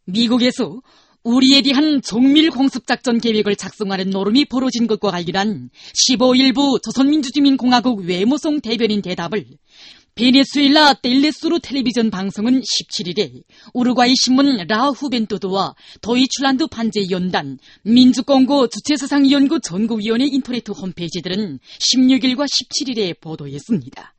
미국에서 우리에 대한 정밀 공습작전 계획을 작성하는 노름이 벌어진 것과 관련한 15일부 조선민주주의인공화국 외무성 대변인 대답을 베네수엘라 텔레소르 텔레비전 방송은 17일에 우루과이 신문 라 후벤토도와 도이출란드 반제연단, 민주공고 주체사상연구 전구위원회 인터넷 홈페이지들은 16일과 17일에 보도했습니다.